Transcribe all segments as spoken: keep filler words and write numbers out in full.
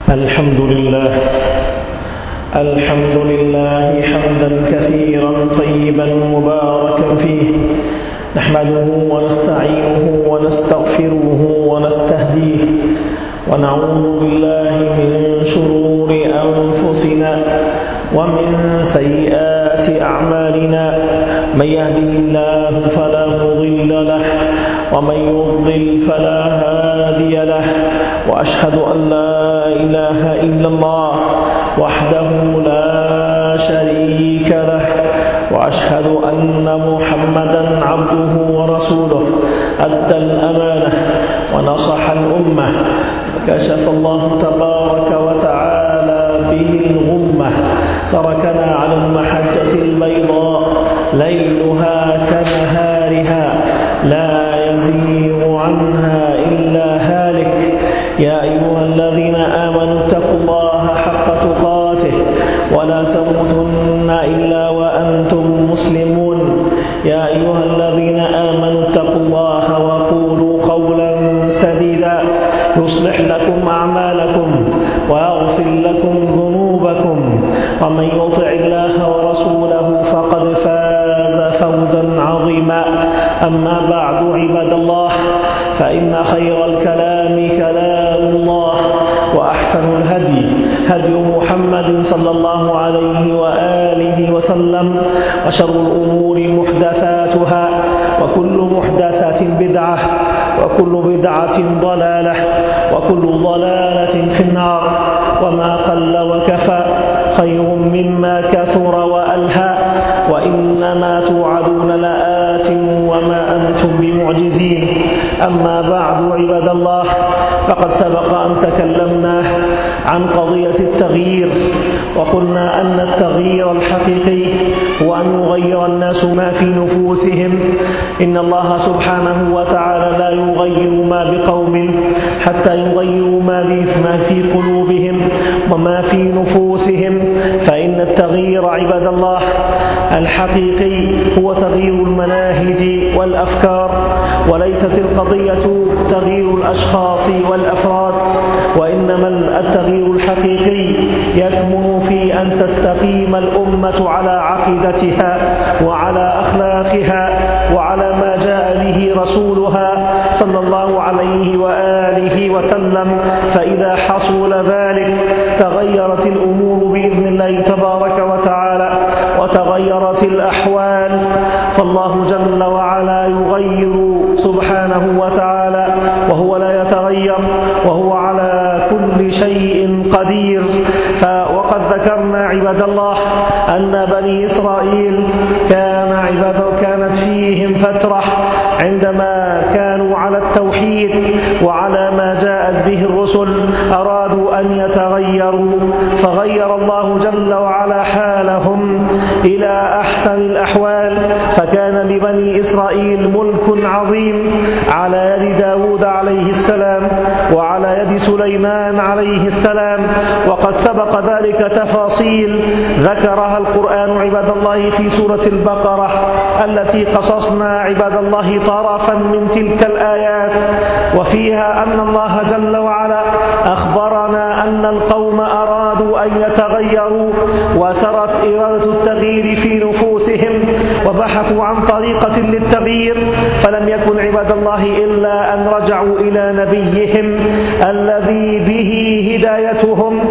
الحمد لله الحمد لله حمدا كثيرا طيبا مباركا فيه، نحمده ونستعينه ونستغفره ونستهديه، ونعوذ بالله من شرور أنفسنا ومن سيئات أعمالنا. من يهده الله فلا مضل له ومن يضلل فلا هادي له، وأشهد أن لا إله إلا الله وحده لا شريك له، وأشهد أن محمدا عبده ورسوله أدى الأمانة ونصح الأمة، فكشف الله تبارك وتعالى به الغمة، تركنا على المحجة البيضاء ليلها كنهارها لا يزيغ عنها إلا هالك. يا أيها الذين آمنوا اتقوا الله حق تقاته ولا تموتن إلا وأنتم مسلمون. يا أيها الذين آمنوا اتقوا الله وقولوا قولا سديدا يصلح لكم أعمالكم ويغفر لكم ذنوبكم، ومن يطع الله ورسوله فقد فاز فوزا عظيما. أما بعد، عباد الله، فإن خير الكلام كلام الله، وأحسن الهدي هدي محمد صلى الله عليه وآله وسلم، وشر الأمور محدثاتها، وكل محدثة بدعة، وكل بدعة ضلالة، وكل ضلالة في النار. وما قل وكفى خير مما كثر وألهى، وإنما توعدون لآت وما أنتم بمعجزين. أما بعد، عباد الله، فقد سبق أن تكلمنا عن قضية التغيير، وقلنا أن التغيير الحقيقي هو أن يغير الناس ما في نفوسهم. إن الله سبحانه وتعالى لا يغير ما بقوم حتى يغيروا ما في قلوبهم وما في نفوسهم. فإن التغيير عباد الله الحقيقي هو تغيير المناهج والأفكار، وليست القضية تغيير الأشخاص والأفراد، وإنما التغيير الحقيقي يكمن في أن تستقيم الأمة على عقيدتها وعلى أخلاقها وعلى ما جاء به رسولها صلى الله عليه وآله وسلم. فإذا حصل ذلك تغيرت الأمور بإذن الله تبارك وتعالى، وتغيرت الأحوال. فالله جل وعلا يغير سبحانه وتعالى وهو لا يتغير، وهو على كل شيء قدير. وقد ذكرنا عباد الله أن بني إسرائيل كان عباد كانت فيهم فترة عندما كانوا على التوحيد وعلى ما جاءت به الرسل أرادوا أن يتغيروا، فغير الله جل وعلا حالهم إلى أحسن الأحوال. فكان لبني إسرائيل ملك عظيم على يد داود عليه السلام وعلى يد سليمان عليه السلام، وقد سبق ذلك تفاصيل ذكرها القرآن عباد الله في سورة البقرة التي قصصنا عباد الله طرفا من تلك الآيات، وفيها أن الله جل وعلا أخبرنا أن القوم أرادوا أن يتغيروا، وسرت إرادة التغيير في نفوسهم، وبحثوا عن طريقة للتغيير، فلم يكن عباد الله إلا أن رجعوا إلى نبيهم الذي به هدايتهم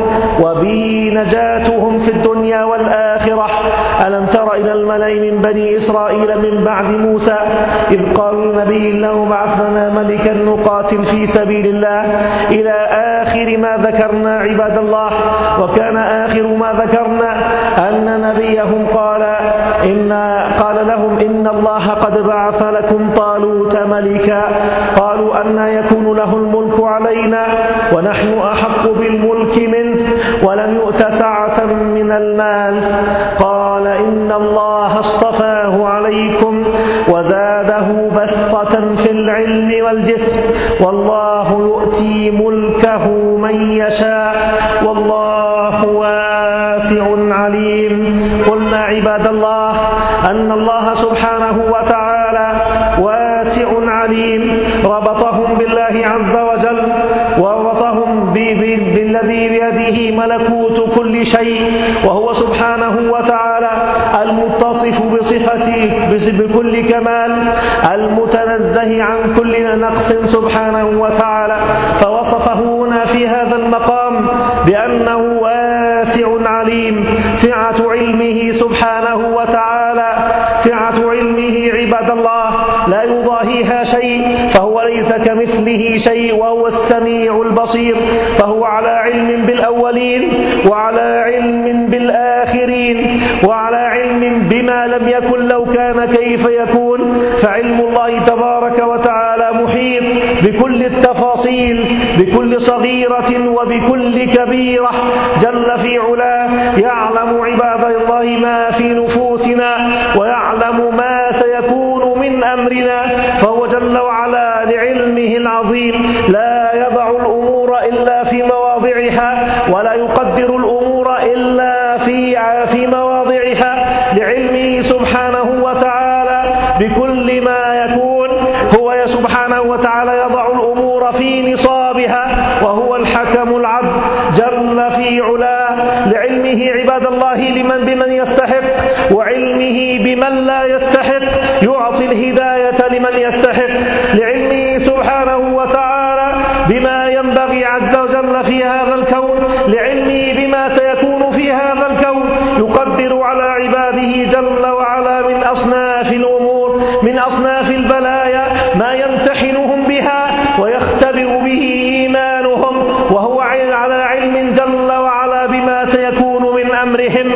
وبه نجاتهم في الدنيا والآخرة. ألم تر إلى الملأ من بني إسرائيل من بعد موسى إذ قالوا لنبي له بعث لنا ملكا نقاتل في سبيل الله، إلى آخر ما ذكرنا عباد الله. وكان آخر ما ذكرنا أن نبيهم قال إن قال لهم إن الله قد بعث لكم طالوت ملكا، قالوا أن يكون له الملك علينا ونحن أحق بالملك منه ولم يؤت سعة من المال، قال إن الله اصطفاه عليكم وزاده بسطة في العلم والجسم، والله يؤتي ملكه من يشاء والله واسع عليم. قلنا عباد الله أن الله سبحانه وتعالى واسع عليم، ربطهم بالله عز وجل وربطهم بالذي بيده ملكوت كل شيء، وهو سبحانه وتعالى المتصف بصفته بكل كمال، المتنزه عن كل نقص سبحانه وتعالى. فوصفه هنا في هذا المقام بأنه واسع عليم، سعة علمه سبحانه وتعالى، سعة علمه عباد الله لا يضاهيها شيء، فهو ليس كمثله شيء، وهو السميع البصير، فهو على علم بالأولين وعلى علم بالآخرين وعلى علم بما لم يكن لو كان كيف يكون. فعلم الله تبارك وتعالى محيط بكل التفاصيل، بكل صغيرة وبكل كبيرة جل في علاه، يعلم عباد الله ما في نفوسنا ويعلم ما سيكون من أمرنا، فهو جل وعلا لعلمه العظيم لا يضع الأمور إلا في مواضعها ولا يقدر الأمور إلا في في مواضعها، لعلمه سبحانه وتعالى بكل ما يكون. هو سبحانه وتعالى يضع الأمور في نصابها، وهو الحكم العدل جل في علاه، لعلمه عباد الله لمن بمن يستحق، وعلمه بمن لا يستحق، يعطي الهداية لمن يستحق، لعلمه سبحانه وتعالى بما ينبغي عز وجل في هذا الكون، لعلمه بما سيكون في هذا الكون، يقدر على عباده جل وعلا من أصناف الأمور، من أصناف البلايا ما يمتحنهم بها ويختبر به إيمانهم، وهو على علم جل وعلا بما سيكون من أمرهم.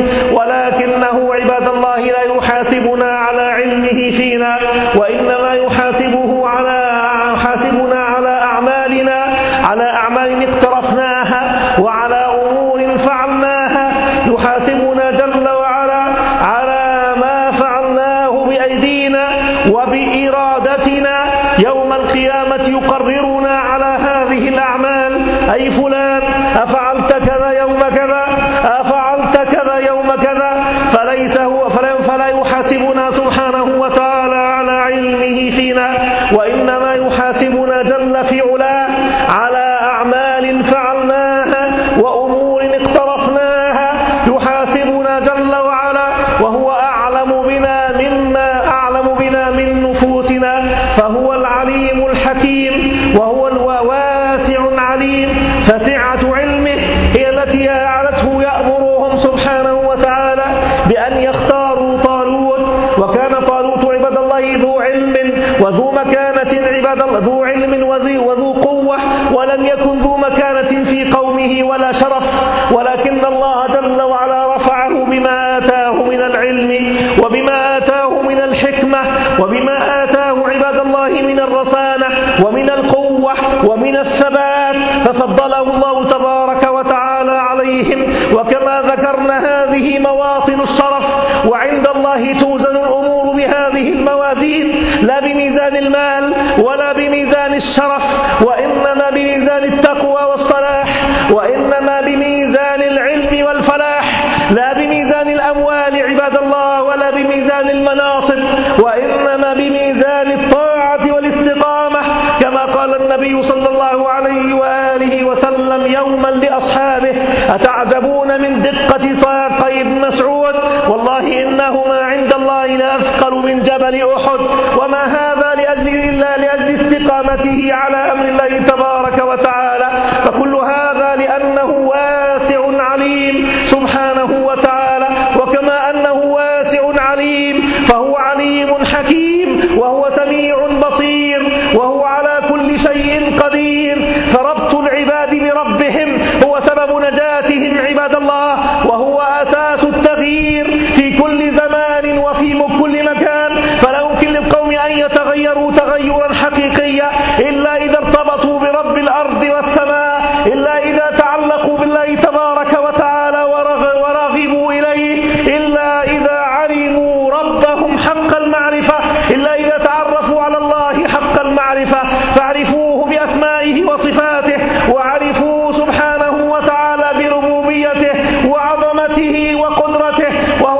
ولكنه عباد الله لا يحاسبنا على علمه فينا، وإنما يحاسبه على يحاسبنا على أعمالنا، على أعمال اقترفناها وعلى أمور فعلناها، يحاسبنا جل وعلا على ما فعلناه بأيدينا وبإرادتنا. يوم القيامة يقررنا على هذه الأعمال، أي فلان أفعلت كذا يوم كذا، أفعلت كذا يوم كذا، فليس هو فلا يحاسبنا سبحانه وتعالى على علمه فينا، وإنما يحاسبنا جل في علاه على أعمال فعلناها وأمور اقترفناها، يحاسبنا جل وعلا وهو أعلم بنا مما أعلم بنا من نفوسنا، فهو العليم الحكيم وهو الواسع عليم. فسعة علمه هي التي جعلته يأمرهم سبحانه وتعالى بأن يختاروا طالوت، وكان طالوت عباد الله ذو علم وذو مكانة، عباد الله ذو علم وذو قوة، ولم يكن ذو مكانة في قومه ولا شرف، ولكن الله جل وعلا رفعه بما آتاه من العلم وبما آتاه من الحكمة وبما آتاه عباد الله من الرصانة ومن القوة ومن الثبات، ففضله الله تبارك وتعالى عليهم. وكما ذكرنا هذه مواطن الشرف، وعند الله توزن الأمور بهذه الموازين، لا بميزان المال ولا بميزان الشرف، وإنما بميزان التقوى والصلاح، وإنما بميزان العلم والفلاح، لا بميزان الأموال عباد الله ولا بميزان المناصب، وإنما بميزان الطاعة والاستقامة، كما قال النبي صلى الله عليه وآله وسلم يوما لأصحابه: أتعجبون من دقة ساقي ابن مسعود؟ والله إنهما عند الله لأثقل من جبل أحد. وما هذا لأجل إلا لأجل استقامته على أمر الله تبارك وتعالى، فكل هذا لأنه واسع عليم سبحانه وتعالى. وكما أنه واسع عليم فهو عليم حكيم، وهو سميع بصير، وهو على كل شيء قدير. فربط العباد بربهم هو سبب نجاتهم عباد الله، وهو أساس التغيير في كل زمان وفي كل مكان. فلا يمكن للقوم أن يتغيروا تغيرا حقيقيا إلا إذا ارتبطوا برب الأرض والسماء، إلا إذا تعلقوا بالله تبارك وتعالى ورغبوا إليه، إلا إذا علموا ربهم حق المعرفة، إلا إذا تعرفوا على الله حق المعرفة، فاعرفوه بأسمائه وصفاته، وعرفوه سبحانه وتعالى بربوبيته وعظمته وقدرته.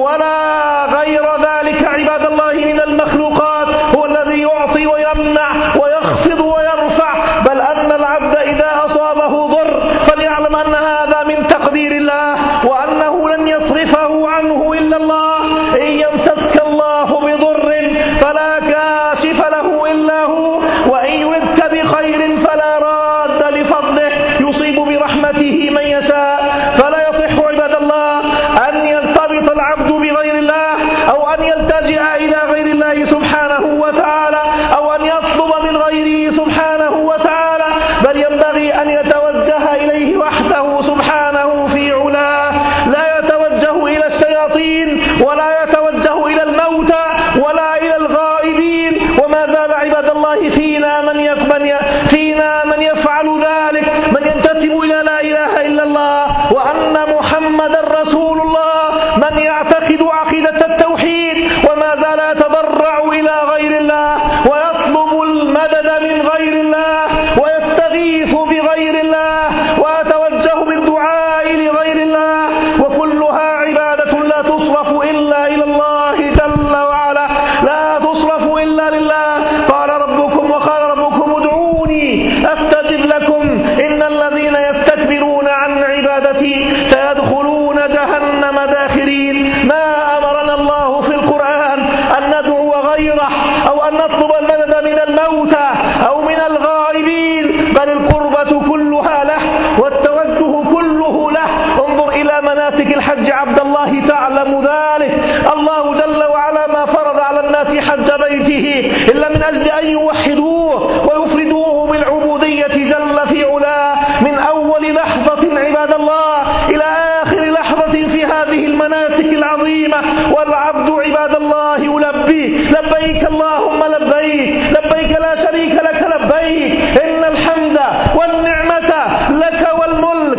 ولا غير ذلك عباد الله من المخلوقات هو الذي يعطي ويمنع ويخفض ويرفع، بل أن العبد إذا أصابه ضر فليعلم أن هذا من تقدير الله، وأنه لن يصرفه عنه إلا الله. إن يمسسك الله بضر فلا كاشف له إلا هو، وإن يردك بخير فلا راد لفضله يصيب برحمته من يشاء. فلا يصح عباد الله أن يرتبط العبد بغير الله، أو أن يلتجئ إلى غير الله سبحانه وتعالى، أو أن يطلب من غيره سبحانه وتعالى، بل ينبغي أن يتوجه إليه وحده سبحانه في علاه، لا يتوجه إلى الشياطين ولا يتوجه إلى الموتى ولا إلى الغائبين. وما زال عباد الله فينا من فينا من يفعل ذلك، من ينتسب إلى لا إله إلا الله وأن محمدا رسول الله، من يعتقد عقيدة التوحيد وما زال يتضرع إلى غير الله ويطلب المدد من غير الله ويستغيث بغير الله ويتوجه بالدعاء لغير الله، وكلها عبادة لا تصرف إلا إلى الله جل وعلا، لا تصرف إلا لله. قال ربكم وقال ربكم ادعوني أستجب لكم إن الذين يستكبرون عن عبادتي سيدخلون جهنم داخرين. ما أمرنا الله في القرآن أن ندعو غيره أو أن نطلب المدد من الموتى أو من الغائبين، بل القربة كلها له والتوجه كله له. انظر إلى مناسك الحج عبد الله تعلم ذلك. الله جل وعلا ما فرض على الناس حج بيته إلا من أجل أن يوحدوه ويفردوه بالعبودية جل في علاه، من أول لحظة عباد الله إلى آخر لحظة في هذه المناسك العظيمة. والعبد عباد الله يلبي لبيك اللهم لبيك لبيك لا شريك لك لبيك، إن الحمد والنعمة لك والملك،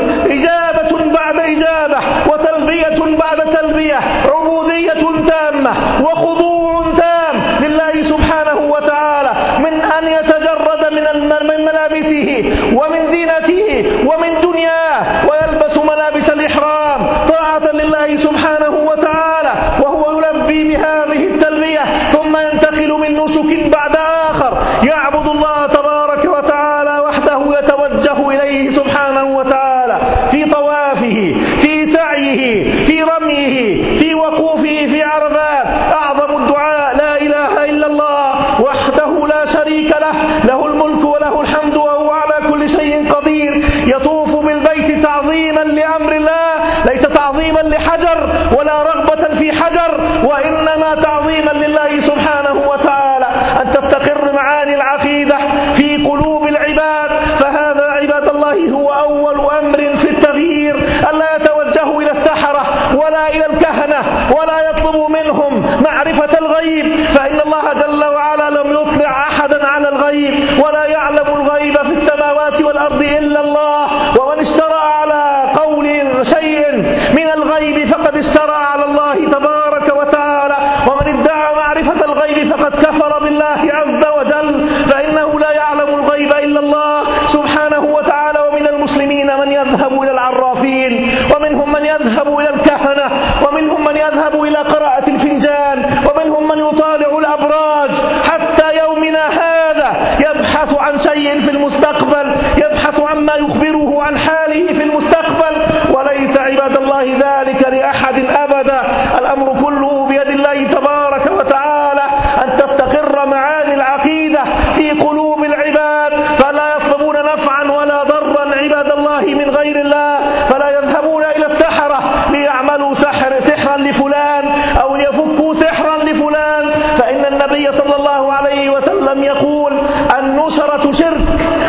إجابة بعد إجابة وتلبية بعد تلبية، عبودية تامة وخضوع تام لله سبحانه وتعالى، من أن يتجرد من ملابسه ومن زينته ومن دنياه ويلبس ملابس الإحرام طاعة لله سبحانه وتعالى وهو يلبي بهذه التلبية، ثم ينتقل من نسك بعد آخر يعبد الله تبارك وتعالى وحده، يتوجه إليه سبحانه وتعالى في طوافه في سعيه في رميه في وقوفه في عرفات. أعظم الدعاء لا إله إلا الله وحده لا شريك له، له الملك وله الحمد وهو على كل شيء قدير. يطوف بالبيت تعظيما لأمر الله، ليس تعظيما لحجر ولا رغبة في حجر، وإنما تعظيما لله سبحانه وتعالى. أن تستقر معاني العقيدة في قلوب العباد، فهذا عباد الله هو أول أمر في التغيير. ألا يتوجه إلى السحرة ولا إلى الكهنة ولا يطلب منهم معرفة الغيب، فإن الله جل وعلا لم يطلع أحدا على الغيب، ولا يعلم الغيب في السماوات والأرض إلا الله. ومن اشترى على قول شيء من الغيب فقد اشترى على الله تبارك وتعالى، ومن ادعى معرفة الغيب فقد كفر بالله عز وجل، فإنه لا يعلم الغيب إلا الله سبحانه وتعالى. ومن المسلمين من يذهب إلى العرافين، ومنهم من يذهب إلى الكهنة، ومنهم من يذهب إلى قراءة الفنجان، ومنهم من يطالع الأبراج، حتى يومنا هذا يبحث عن شيء في المستقبل، يبحث عما يخبره عن حاله في المستقبل، وليس عباد الله ذلك لأحد أبدا. الأمر كله بيد الله تبارك وتعالى، أن تستقر معاني العقيدة في قلوب العباد، فلا يطلبون نفعا ولا ضرا عباد الله من غير الله، فلا يذهبون إلى السحرة ليعملوا سحر سحرا لفلان أو يفكوا سحرا لفلان، فإن النبي صلى الله عليه وسلم يقول النشرة شرك،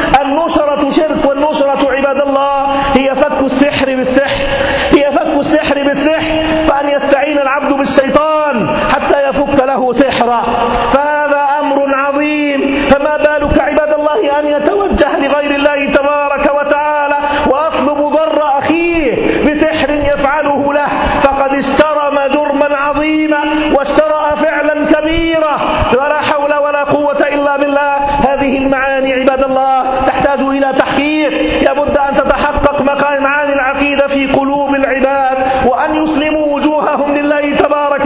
النشرة شرك، والنشرة عباد الله هي فك السحر بالسحر، هي فك السحر بالسحر، فأن يستعين العبد بالشيطان حتى يفك له سحرا، فهذا أمر عظيم. فما بالك عباد الله أن يتوجه لغير الله تبارك وتعالى ويطلب ضر أخيه بسحر يفعله له، فقد اشترم جرما عظيما واشترى فعلا كبيرا، ولا حول ولا قوة إلا بالله. هذه المعاني عباد الله تحتاج إلى تحقيق، يبد أن تتحقق معاني العقيدة في قلوب العباد، وأن يسلموا وجوههم لله تبارك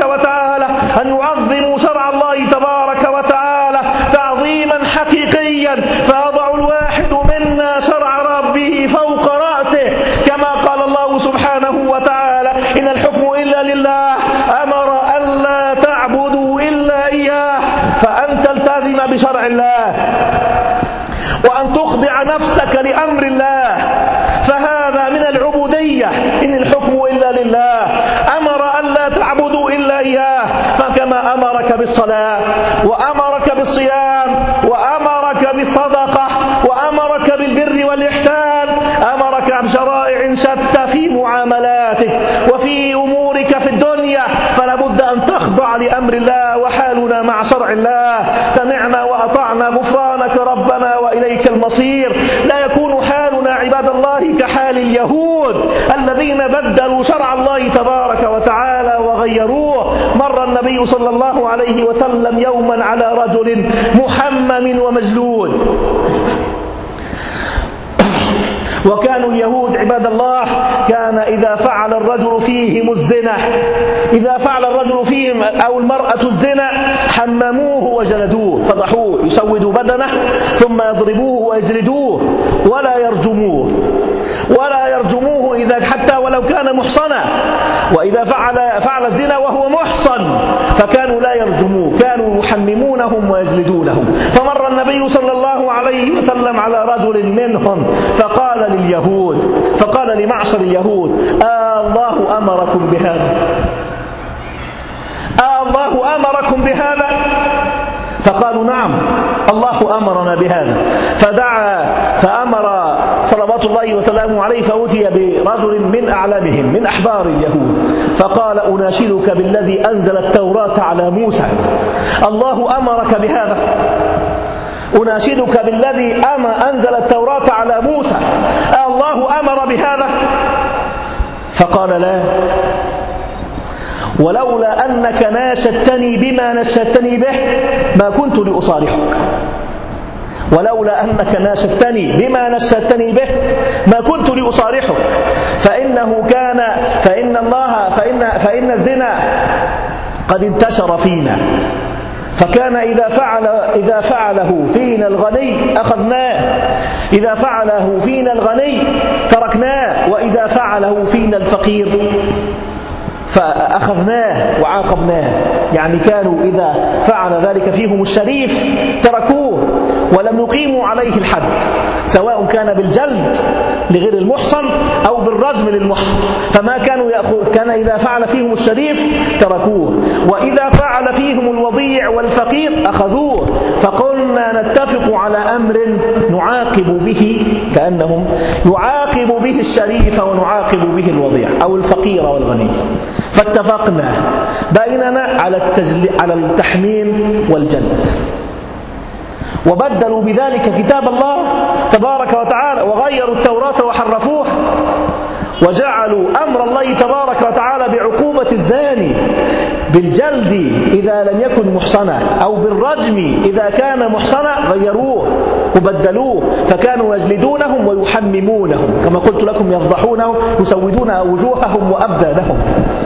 الله أمر ألا تعبدوا إلا إياه، فأن تلتزم بشرع الله وأن تخضع نفسك لأمر الله، فهذا من العبودية، إن الحكم إلا لله. أمر ألا تعبدوا إلا إياه، فكما أمرك بالصلاة وأمرك بالصيام وأمرك بالصدقة وأمرك بالبر والإحسان، أمرك بشرائع شتى في معاملاتك وفي أمورك في الدنيا، فلا بد أن تخضع لأمر الله. وحالنا مع شرع الله سمعنا وأطعنا غفرانك ربنا وإليك المصير. لا يكون حالنا عباد الله كحال اليهود الذين بدلوا شرع الله تبارك وتعالى وغيروه. مر النبي صلى الله عليه وسلم يوما على رجل محمم ومجلود، وكانوا اليهود عباد الله كان إذا فعل الرجل فيهم الزنا، إذا فعل الرجل فيهم أو المرأة الزنا حمموه وجلدوه، فضحوه، يسودوا بدنه ثم يضربوه ويجلدوه ولا يرجموه ولا يرجموه إذا حتى ولو كان محصنا، وإذا فعل فعل الزنا وهو محصن فكانوا لا يرجموه، كانوا يحممونهم ويجلدونهم. فمر النبي صلى الله عليه وسلم على رجل منهم فقال لليهود فقال لمعشر اليهود: آه الله أمركم بهذا؟ آه الله أمركم بهذا؟ فقالوا: نعم الله أمرنا بهذا. فدعا فأمر صلوات الله وسلامه عليه، فأتي برجل من أعلامهم من أحبار اليهود فقال: أناشدك بالذي أنزل التوراة على موسى، الله أمرك بهذا؟ أناشدك بالذي أنزل التوراة على موسى، الله أمر بهذا؟ فقال: لا، ولولا أنك ناشدتني بما ناشدتني به ما كنت لأصالحك، ولولا أنك ناشدتني بما ناشدتني به ما كنت لأصالحك، فإنه كان فإن الله فإن فإن الزنا قد انتشر فينا، فكان إذا فعل إذا فعله فينا الغني أخذناه، إذا فعله فينا الغني تركناه، وإذا فعله فينا الفقير فأخذناه وعاقبناه. يعني كانوا إذا فعل ذلك فيهم الشريف تركوه ولم يقيموا عليه الحد، سواء كان بالجلد لغير المحصن أو بالرجم للمحصن، فما كانوا يأخذ. كان إذا فعل فيهم الشريف تركوه، وإذا فعل فيهم الوضيع والفقير أخذوه. فقلنا نتفق على أمر نعاقب به، كأنهم يعاقب به الشريف ونعاقب به الوضيع أو الفقير والغني. فاتفقنا بيننا على التجل... على التحميم والجلد، وبدلوا بذلك كتاب الله تبارك وتعالى وغيروا التوراة وحرفوها، وجعلوا أمر الله تبارك وتعالى بعقوبة الزاني بالجلد إذا لم يكن محصنا، أو بالرجم إذا كان محصنا، غيروه وبدلوه، فكانوا يجلدونهم ويحممونهم كما قلت لكم، يفضحونهم، يسودون وجوههم وأبدانهم.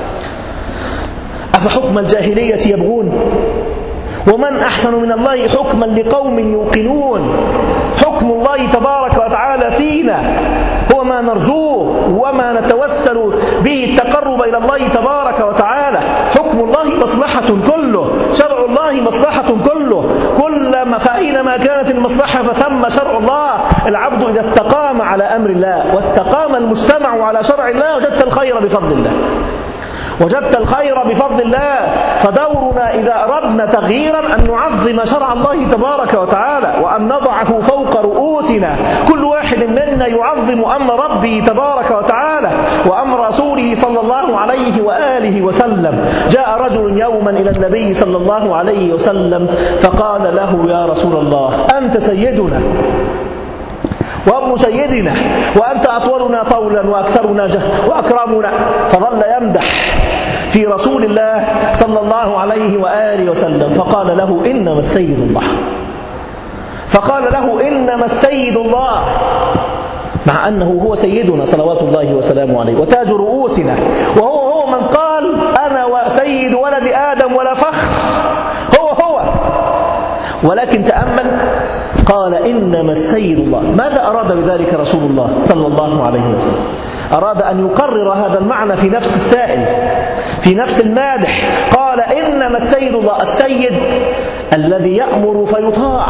أفحكم الجاهلية يبغون ومن أحسن من الله حكما لقوم يوقنون. حكم الله تبارك وتعالى فينا هو ما نرجوه وما نتوسل به التقرب إلى الله تبارك وتعالى. حكم الله مصلحة كله، شرع الله مصلحة كله، كلما فأينما كانت المصلحة فثم شرع الله. العبد إذا استقام على أمر الله واستقام المجتمع على شرع الله وجدت الخير بفضل الله، وجدت الخير بفضل الله. فدورنا إذا أردنا تغييرا أن نعظم شرع الله تبارك وتعالى وأن نضعه فوق رؤوسنا. كل واحد منا يعظم أمر ربه تبارك وتعالى وأمر رسوله صلى الله عليه وآله وسلم. جاء رجل يوما إلى النبي صلى الله عليه وسلم فقال له: يا رسول الله، أنت سيدنا وابن سيدنا، وأنت أطولنا طولا وأكثرنا جهلا وأكرمنا. فظل يمدح في رسول الله صلى الله عليه وآله وسلم، فقال له: إنما السيد الله، فقال له: إنما السيد الله، مع أنه هو سيدنا صلوات الله وسلامه عليه وتاج رؤوسنا، وهو هو من قال: أنا وسيد ولد آدم ولا فخر، هو هو. ولكن تأمل، قال: إنما السيد الله. ماذا أراد بذلك رسول الله صلى الله عليه وسلم؟ أراد أن يقرر هذا المعنى في نفس السائل، في نفس المادح. قال إنما السيد الله، السيد الذي يأمر فيطاع،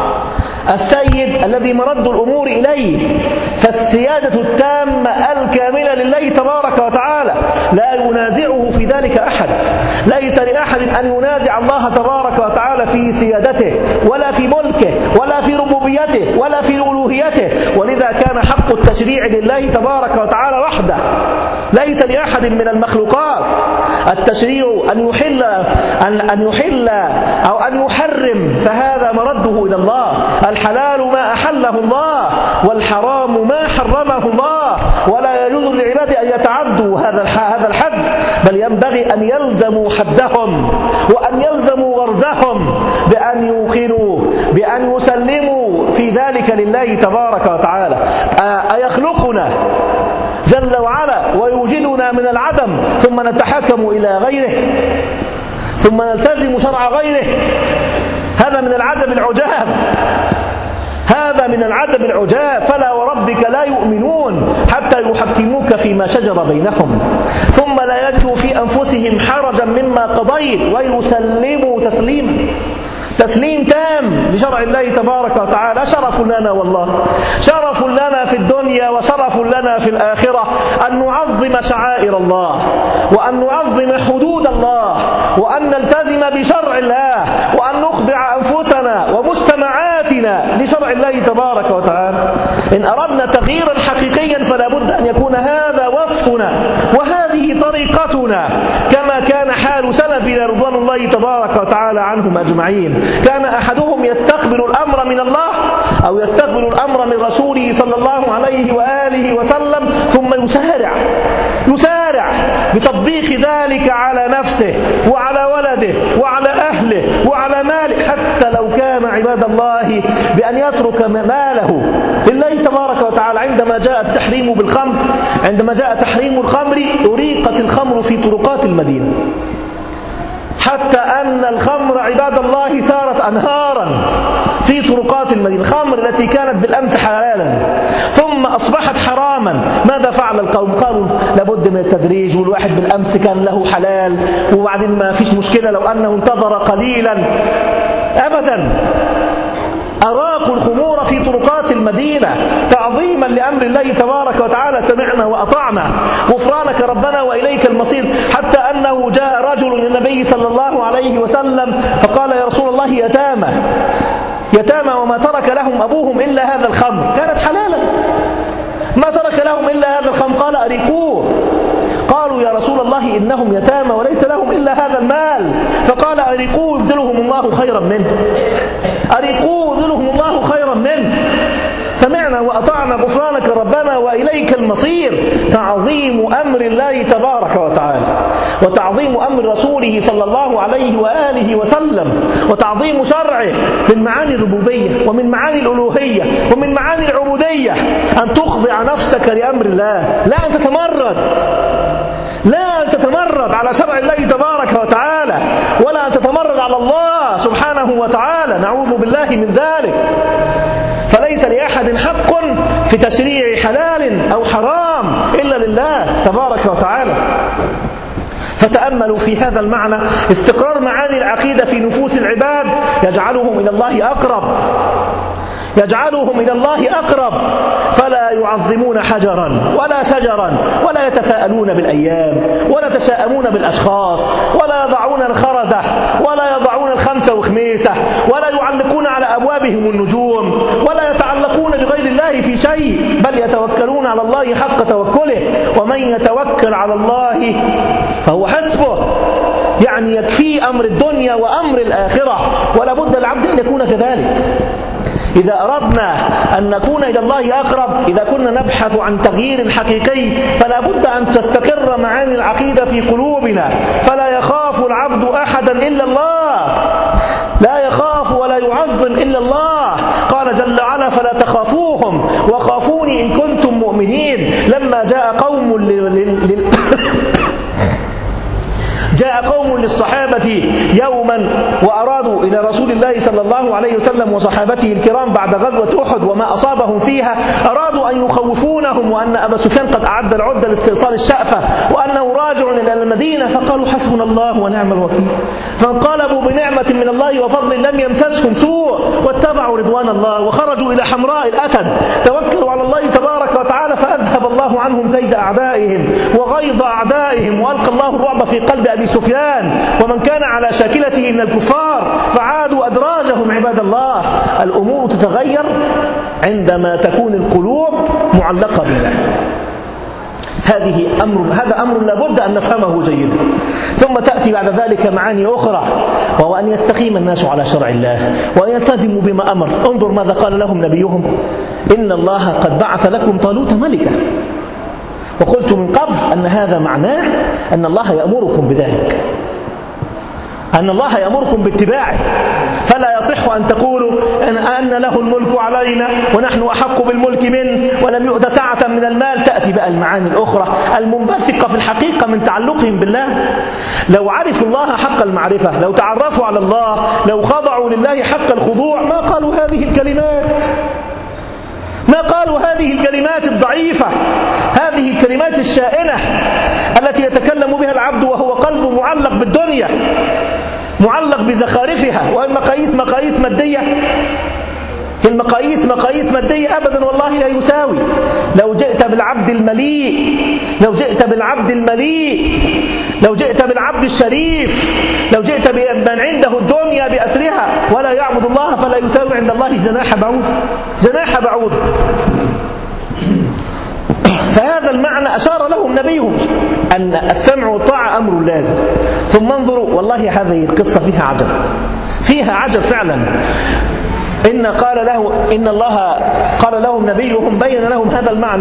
السيد الذي مرد الأمور إليه، فالسيادة التامة الكاملة لله تبارك وتعالى، لا ينازعه في ذلك أحد. ليس لأحد أن ينازع الله تبارك وتعالى في سيادته ولا في ملكه ولا في ربوبيته ولا في ألوهيته، ولذا كان حق التشريع لله تبارك وتعالى وحده، ليس لأحد من المخلوقات. التشريع أن يحل أن أن يحل أو أن يحرم، فهذا مرده إلى الله. الحلال ما أحله الله، والحرام ما حرمه الله، ولا يجوز للعباد أن يتعدوا هذا هذا الحد، بل ينبغي أن يلزموا حدهم وأن يلزموا غرزهم بأن يوقنوا بأن يسلموا في ذلك لله تبارك وتعالى. أيخلقنا جل وعلا ويوجدنا من العدم ثم نتحكم إلى غيره ثم نلتزم شرع غيره؟ هذا من العجب العجاب، هذا من العجب العجاب. فلا وربك لا يؤمنون حتى يحكموك فيما شجر بينهم ثم لا يجدوا في أنفسهم حرجا مما قضيت ويسلموا تسليما. تسليم تام لشرع الله تبارك وتعالى. شرف لنا والله، شرف لنا في الدنيا وشرف لنا في الآخرة أن نعظم شعائر الله وأن نعظم حدود الله وأن نلتزم بشرع الله وأن نخضع أنفسنا ومجتمعاتنا لشرع الله تبارك وتعالى. إن أردنا تغييرا حقيقيا فلا بد أن يكون هذا وصفنا وهذه طريقتنا، كما كان حال سلفنا رضوان الله تبارك وتعالى عنهم أجمعين. كان أحدهم يستقبل الأمر من الله أو يستقبل الأمر من رسوله صلى الله عليه وآله وسلم ثم يسارع يسارع بتطبيق ذلك على نفسه وعلى ولده وعلى أهله وعلى ماله، حتى لو كان عباد الله بأن يترك ماله لله تبارك وتعالى. عندما جاء التحريم بالخمر، عندما جاء تحريم الخمر أريقت الخمر في طرقات المدينة، حتى أن الخمر عباد الله سارت أنهارا في طرقات المدينة. الخمر التي كانت بالأمس حلالا ثم أصبحت حراما. ماذا فعل القوم؟ قالوا لابد من التدريج، والواحد بالأمس كان له حلال وبعدين ما فيش مشكلة لو أنه انتظر قليلا. أبدا، أراقوا الخمور في طرقات المدينة تعظيما لأمر الله تبارك وتعالى. سمعنا وأطعنا، غفرانك ربنا وإليك المصير. حتى أنه جاء رجل للنبي صلى الله عليه وسلم فقال يا رسول الله يتامى يتامى وما ترك لهم أبوهم إلا هذا الخمر، كانت حلالا، ما ترك لهم إلا هذا الخمر. قال أريقوه. قالوا يا رسول الله إنهم يتامى وليس لهم إلا هذا المال. فقال أريقوه يبدلهم الله خيرا منه، أريقوه يبدلهم الله خيرا منه. سمعنا وأطعنا، غفرانك ربنا وإليك المصير. تعظيم أمر الله تبارك وتعالى وتعظيم أمر رسوله صلى الله عليه وآله وسلم وتعظيم شرعه من معاني الربوبية ومن معاني الألوهية ومن معاني العبودية. أن تخضع نفسك لأمر الله، لا أن تتمرد، لا أن تتمرد على شرع الله تبارك وتعالى، ولا أن تتمرد على الله سبحانه وتعالى، نعوذ بالله من ذلك. فليس لأحد حق في تشريع حلال أو حرام إلا لله تبارك وتعالى. فتأملوا في هذا المعنى. استقرار معاني العقيدة في نفوس العباد يجعلهم إلى الله أقرب، يجعلهم إلى الله أقرب، فلا يعظمون حجرا ولا شجرا ولا يتفاءلون بالأيام ولا يتشاءمون بالأشخاص ولا يضعون الخرزة ولا يضعون الخمسة وخميسة ولا يعلقون على أبوابهم النجوم ولا يتعلقون بغير الله في شيء، بل يتوكلون على الله حق توكله. ومن يتوكل على الله فهو حسبه، يعني يكفي أمر الدنيا وأمر الآخرة. ولا بد العبد أن يكون كذلك. إذا أردنا أن نكون إلى الله أقرب، إذا كنا نبحث عن تغيير حقيقي، فلا بد أن تستقر معاني العقيدة في قلوبنا. فلا يخاف العبد أحدا إلا الله، لا يخاف ولا يعظم إلا الله. قال جل وعلا فلا تخافوهم وخافوني إن كنتم مؤمنين. لما جاء قوم لل... لل... جاء قوم للصحابة يوما وأرادوا إلى رسول الله صلى الله عليه وسلم وصحابته الكرام بعد غزوة أحد وما أصابهم فيها، أرادوا أن يخوفونهم وأن أبا سفيان قد أعد العدة لاستئصال الشأفة وأنه راجع إلى المدينة، فقالوا حسبنا الله ونعم الوكيل، فانقلبوا بنعمة من الله وفضل لم يمسسهم سوء واتبعوا رضوان الله وخرجوا إلى حمراء الأسد، توكلوا على الله تبارك وتعالى فأذهب الله عنهم كيد أعدائهم وغيظ أعدائهم، وألقى الله الرعب في قلب أبي سفيان ومن كان على شاكلته من الكفار فعادوا أدراجهم. عباد الله، الأمور تتغير عندما تكون القلوب معلقة بالله. هذه أمر هذا أمر لابد أن نفهمه جيدا. ثم تأتي بعد ذلك معاني أخرى، وهو أن يستقيم الناس على شرع الله وأن يلتزموا بما أمر. انظر ماذا قال لهم نبيهم: إن الله قد بعث لكم طالوت ملكا. وقلت من قبل أن هذا معناه أن الله يأمركم بذلك، أن الله يأمركم باتباعه، فلا يصح أن تقولوا أن, أن له الملك علينا ونحن أحق بالملك منه ولم يؤت سعة من المال. تأتي بقى المعاني الأخرى المنبثقة في الحقيقة من تعلقهم بالله. لو عرفوا الله حق المعرفة، لو تعرفوا على الله، لو خضعوا لله حق الخضوع، ما قالوا هذه الكلمات، ما قالوا هذه الكلمات الضعيفة، هذه الكلمات الشائنة التي يتكلم بها العبد وهو قلبه معلق بالدنيا، معلق بزخارفها. والمقاييس مقاييس مادية، المقاييس مقاييس مادية أبدا والله لا يساوي. لو جئت بالعبد المليء، لو جئت بالعبد المليء، لو جئت بالعبد الشريف، لو جئت بمن عنده الدنيا بأسرها ولا يعبد الله فلا يساوي عند الله جناح بعوض، جناح بعوض. فهذا المعنى أشار لهم نبيهم أن السمع والطاعة أمر لازم. ثم انظروا، والله هذه القصة فيها عجب، فيها عجب فعلا. إن قال له إن الله قال لهم نبيهم، بين لهم هذا المعنى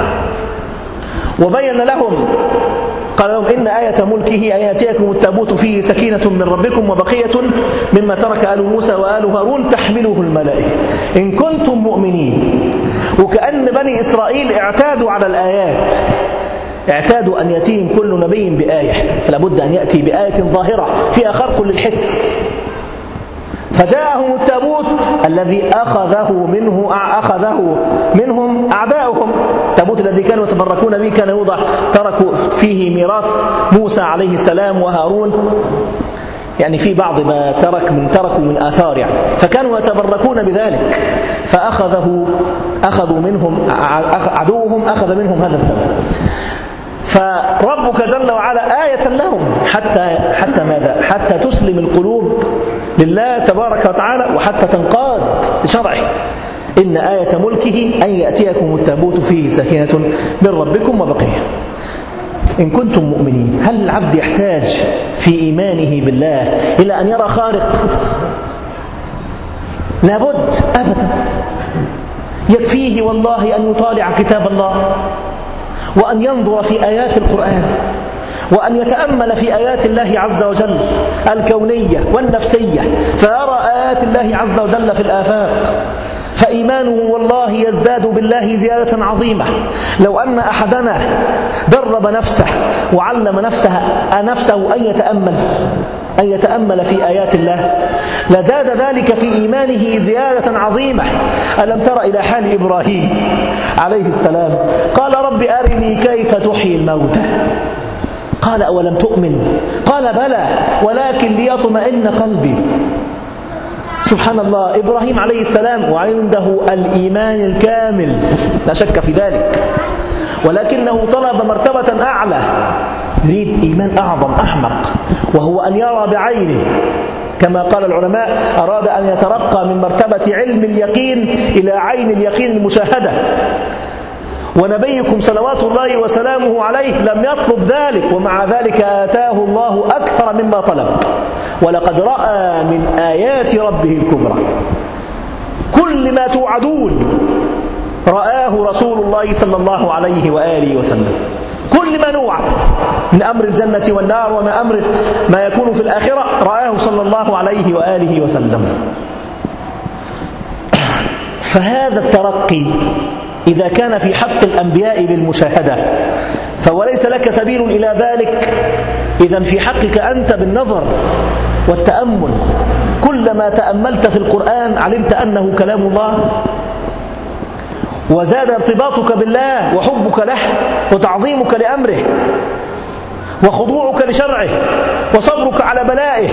وبين لهم، قال لهم: إن آية ملكه أن يأتيكم التابوت فيه سكينة من ربكم وبقية مما ترك آل موسى وآل هارون تحمله الملائكة إن كنتم مؤمنين. وكأن بني إسرائيل اعتادوا على الآيات، اعتادوا أن يأتيهم كل نبي بآية، فلا بد أن يأتي بآية ظاهرة فيها خرق للحس. فجاءهم التابوت الذي أخذه منه أخذه منهم أعداؤهم، التابوت الذي كانوا يتبركون به كان يوضع، تركوا فيه ميراث موسى عليه السلام وهارون، يعني في بعض ما ترك من تركوا من آثار يعني، فكانوا يتبركون بذلك، فأخذه أخذوا منهم عدوهم أخذ منهم هذا التابوت. فربك جل وعلا آية لهم حتى حتى ماذا؟ حتى تسلم القلوب لله تبارك وتعالى وحتى تنقاد لشرعه. إن آية ملكه أن يأتيكم التابوت فيه سكينة من ربكم وبقية إن كنتم مؤمنين. هل العبد يحتاج في إيمانه بالله إلى أن يرى خارق؟ لابد أبدا. يكفيه والله أن يطالع كتاب الله وأن ينظر في آيات القرآن وأن يتأمل في آيات الله عز وجل الكونية والنفسية، فيرى آيات الله عز وجل في الآفاق، فإيمانه والله يزداد بالله زيادة عظيمة. لو أن أحدنا درب نفسه وعلم نفسه نفسه أن يتأمل أن يتأمل في آيات الله لزاد ذلك في إيمانه زيادة عظيمة. ألم تر إلى حال إبراهيم عليه السلام؟ قال: رب أرني كيف تحيي الموتى. قال: أولم تؤمن؟ قال: بلى ولكن ليطمئن قلبي. سبحان الله، إبراهيم عليه السلام وعنده الإيمان الكامل لا شك في ذلك، ولكنه طلب مرتبة أعلى، يريد إيمان أعظم أحمق، وهو أن يرى بعينه. كما قال العلماء: أراد أن يترقى من مرتبة علم اليقين إلى عين اليقين المشاهدة. ونبيكم صلوات الله وسلامه عليه لم يطلب ذلك، ومع ذلك آتاه الله أكثر مما طلب. ولقد رأى من آيات ربه الكبرى. كل ما توعدون رآه رسول الله صلى الله عليه وآله وسلم. كل ما نوعد من أمر الجنة والنار ومن أمر ما يكون في الآخرة رآه صلى الله عليه وآله وسلم. فهذا الترقي إذا كان في حق الأنبياء بالمشاهدة فوليس لك سبيل إلى ذلك، إذن في حقك أنت بالنظر والتأمل. كلما تأملت في القرآن علمت أنه كلام الله، وزاد ارتباطك بالله وحبك له وتعظيمك لأمره وخضوعك لشرعه وصبرك على بلائه.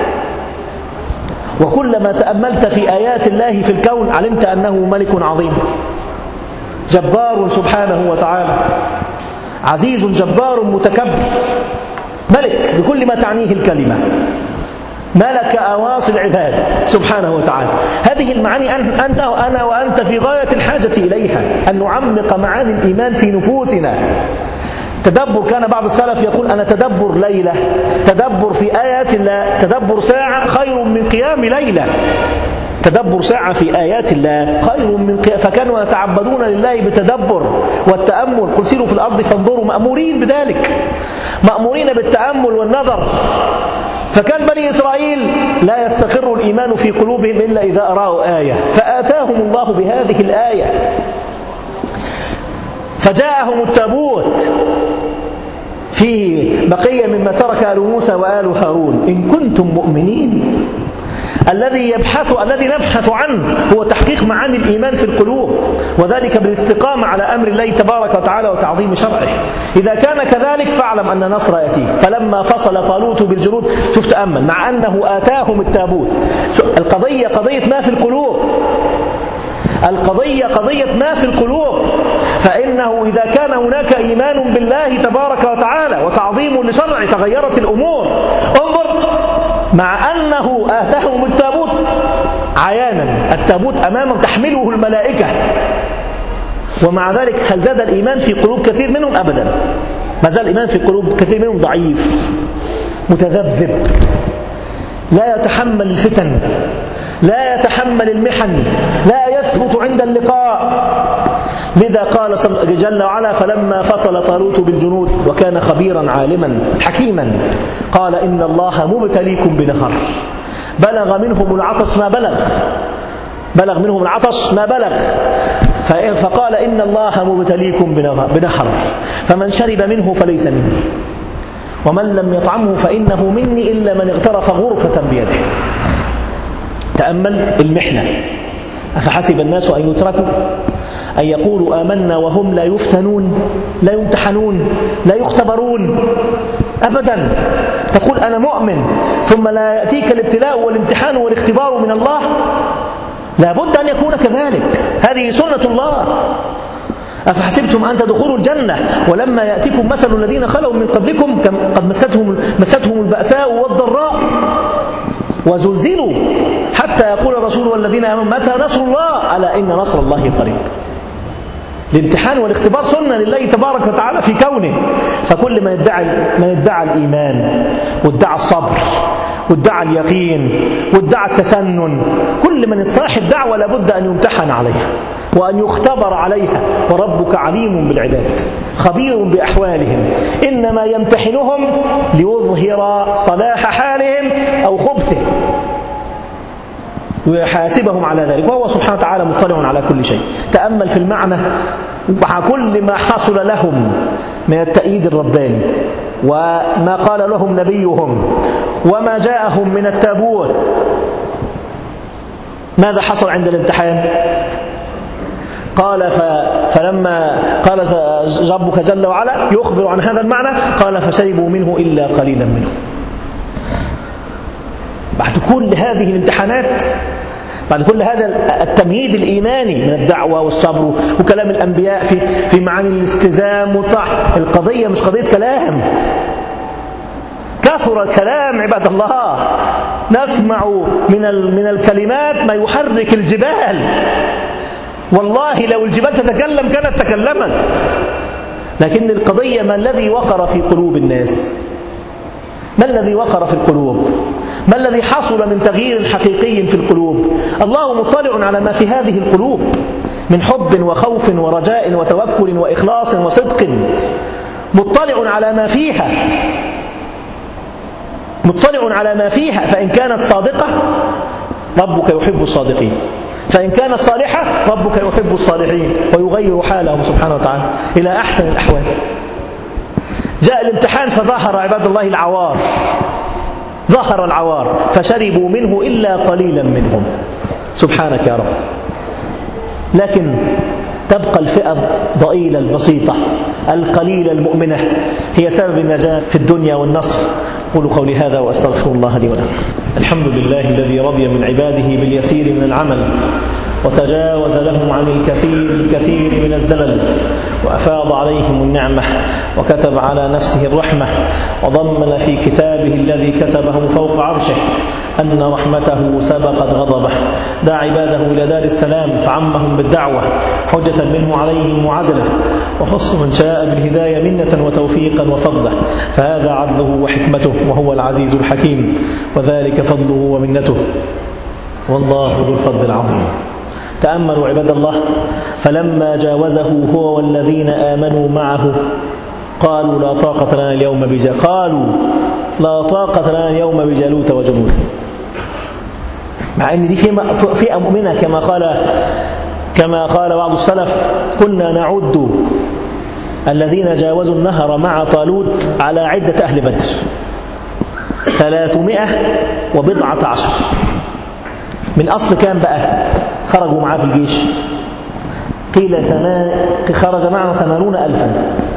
وكلما تأملت في آيات الله في الكون علمت أنه ملك عظيم جبار سبحانه وتعالى، عزيز جبار متكبر، ملك بكل ما تعنيه الكلمة، ملك أواصي العباد سبحانه وتعالى. هذه المعاني أنت وأنا وأنت في غاية الحاجة إليها، أن نعمق معاني الإيمان في نفوسنا. تدبر، كان بعض السلف يقول أنا تدبر ليلة، تدبر في آيات الله، تدبر ساعة خير من قيام ليلة. تدبر ساعة في آيات الله خير من قيام، فكانوا يتعبدون لله بالتدبر والتأمل. قل سيروا في الأرض فانظروا، مأمورين بذلك، مأمورين بالتأمل والنظر. فكان بني إسرائيل لا يستقر الإيمان في قلوبهم إلا إذا أراه آية، فآتاهم الله بهذه الآية. فجاءهم التابوت فيه بقية مما ترك آل موسى وآل هارون إن كنتم مؤمنين. الذي يبحث الذي نبحث عنه هو تحقيق معاني الإيمان في القلوب، وذلك بالاستقامة على أمر الله تبارك وتعالى وتعظيم شرعه. إذا كان كذلك فاعلم أن نصر يأتيك. فلما فصل طالوت بالجنود، شوف تأمل، مع أنه آتاهم التابوت، القضية قضية ما في القلوب، القضية قضية ما في القلوب. فإنه إذا كان هناك إيمان بالله تبارك وتعالى وتعظيم لشرعه تغيرت الأمور. انظر، مع أنه آتاهم التابوت عيانا، التابوت أمامهم تحمله الملائكة، ومع ذلك هل زاد الإيمان في قلوب كثير منهم؟ أبدا، ما زال الإيمان في قلوب كثير منهم ضعيف متذبذب، لا يتحمل الفتن، لا يتحمل المحن، لا يثبت عند اللقاء. لذا قال جل وعلا فلما فصل طالوت بالجنود وكان خبيرا عالما حكيما قال إن الله مبتليكم بنهر بلغ منهم العطش ما بلغ بلغ منهم العطش ما بلغ فقال إن الله مبتليكم بنهر فمن شرب منه فليس مني ومن لم يطعمه فإنه مني إلا من اغترف غرفة بيده. تأمل المحنة. أفحسب الناس أن يتركوا أن يقولوا آمنا وهم لا يفتنون، لا يمتحنون، لا يختبرون أبدا. تقول أنا مؤمن ثم لا يأتيك الابتلاء والامتحان والاختبار من الله، لا بد أن يكون كذلك، هذه سنة الله. أفحسبتم أن تدخلوا الجنة ولما يأتيكم مثل الذين خلوا من قبلكم قد مستهم, مستهم البأساء والضراء وزلزلوا حتى يقول الرسول والذين آمنوا متى نصر الله ألا إن نصر الله قريب. الامتحان والاختبار سنة لله تبارك وتعالى في كونه. فكل من يدعي من يدعي الإيمان وادعى الصبر وادعى اليقين وادعى التسنن، كل من صاحب دعوة لابد أن يمتحن عليها وأن يختبر عليها، وربك عليم بالعباد خبير بأحوالهم، إنما يمتحنهم ليظهر صلاح حالهم أو خبثه ويحاسبهم على ذلك، وهو سبحانه وتعالى مطلع على كل شيء. تأمل في المعنى مع كل ما حصل لهم من التأييد الرباني وما قال لهم نبيهم وما جاءهم من التابوت. ماذا حصل عند الامتحان؟ قال فلما قال ربك جل وعلا يخبر عن هذا المعنى قال فشربوا منه إلا قليلا منه. بعد كل هذه الامتحانات، بعد كل هذا التمهيد الإيماني من الدعوة والصبر وكلام الأنبياء في في معاني الالتزام والطاعة، القضية مش قضية كلام. كثر الكلام عباد الله، نسمع من من الكلمات ما يحرك الجبال. والله لو الجبال تتكلم كانت تكلمت. لكن القضية ما الذي وقر في قلوب الناس؟ ما الذي وقر في القلوب؟ ما الذي حصل من تغيير حقيقي في القلوب؟ الله مطلع على ما في هذه القلوب من حب وخوف ورجاء وتوكل وإخلاص وصدق، مطلع على ما فيها، مطلع على ما فيها. فإن كانت صادقة ربك يحب الصادقين، فإن كانت صالحة ربك يحب الصالحين ويغير حالهم سبحانه وتعالى إلى أحسن الأحوال. جاء الامتحان فظهر عباد الله العوار، ظهر العوار فشربوا منه إلا قليلا منهم. سبحانك يا رب. لكن تبقى الفئة الضئيلة البسيطة القليلة المؤمنة هي سبب النجاة في الدنيا والنصر. قولوا قولي هذا وأستغفر الله لي ولكم. الحمد لله الذي رضي من عباده باليسير من العمل وتجاوز لهم عن الكثير الكثير من الزلل، وأفاض عليهم النعمة وكتب على نفسه الرحمة، وضمن في كتابه الذي كتبه فوق عرشه أن رحمته سبقت غضبه. دعا عباده إلى دار السلام فعمهم بالدعوة حجة منه عليهم وعدله، وخص من شاء بالهداية منة وتوفيقا وفضله، فهذا عدله وحكمته وهو العزيز الحكيم، وذلك فضله ومنته، والله ذو الفضل العظيم. تأملوا عباد الله، فلما جاوزه هو والذين آمنوا معه قالوا لا طاقة لنا اليوم بجالوت قالوا لا طاقة لنا اليوم بجالوت وجنوده. مع ان دي فئة مؤمنة كما قال كما قال بعض السلف: كنا نعد الذين جاوزوا النهر مع طالوت على عدة أهل بدر ثلاثمائة وبضعة عشر. من أصل كام بقى خرجوا معاه في الجيش؟ قيل ثمان خرج معه ثمانون ألفا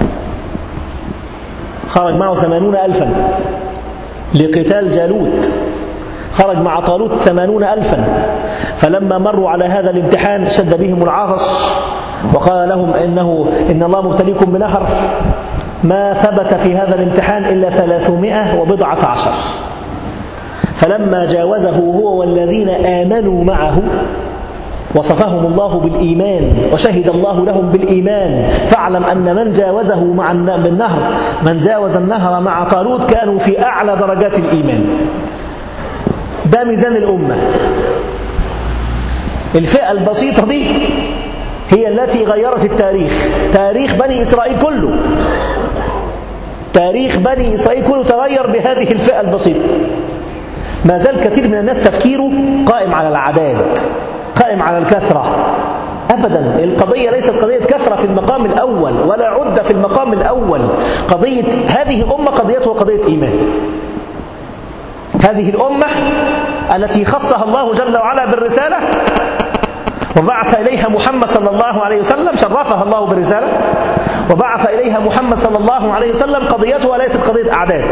خرج معه ثمانون ألفا لقتال جالوت. خرج مع طالوت ثمانون ألفا. فلما مروا على هذا الامتحان شد بهم العطش وقال لهم إنه إن الله مبتليكم بنهر، ما ثبت في هذا الامتحان إلا ثلاثمائة وبضعة عشر. فلما جاوزه هو والذين آمنوا معه وصفهم الله بالإيمان وشهد الله لهم بالإيمان، فاعلم أن من جاوزه مع النهر من جاوز النهر مع طالوت كانوا في أعلى درجات الإيمان. ده ميزان الأمة. الفئة البسيطة دي هي التي غيرت التاريخ، تاريخ بني إسرائيل كله. تاريخ بني إسرائيل كله تغير بهذه الفئة البسيطة. ما زال كثير من الناس تفكيره قائم على العداد، قائم على الكثرة. أبدا، القضية ليست قضية كثرة في المقام الأول ولا عدة في المقام الأول. قضية هذه الأمة قضيتها قضية إيمان. هذه الأمة التي خصها الله جل وعلا بالرسالة وبعث إليها محمد صلى الله عليه وسلم، شرفها الله بالرسالة وبعث إليها محمد صلى الله عليه وسلم، قضيتها ليست قضية أعداد،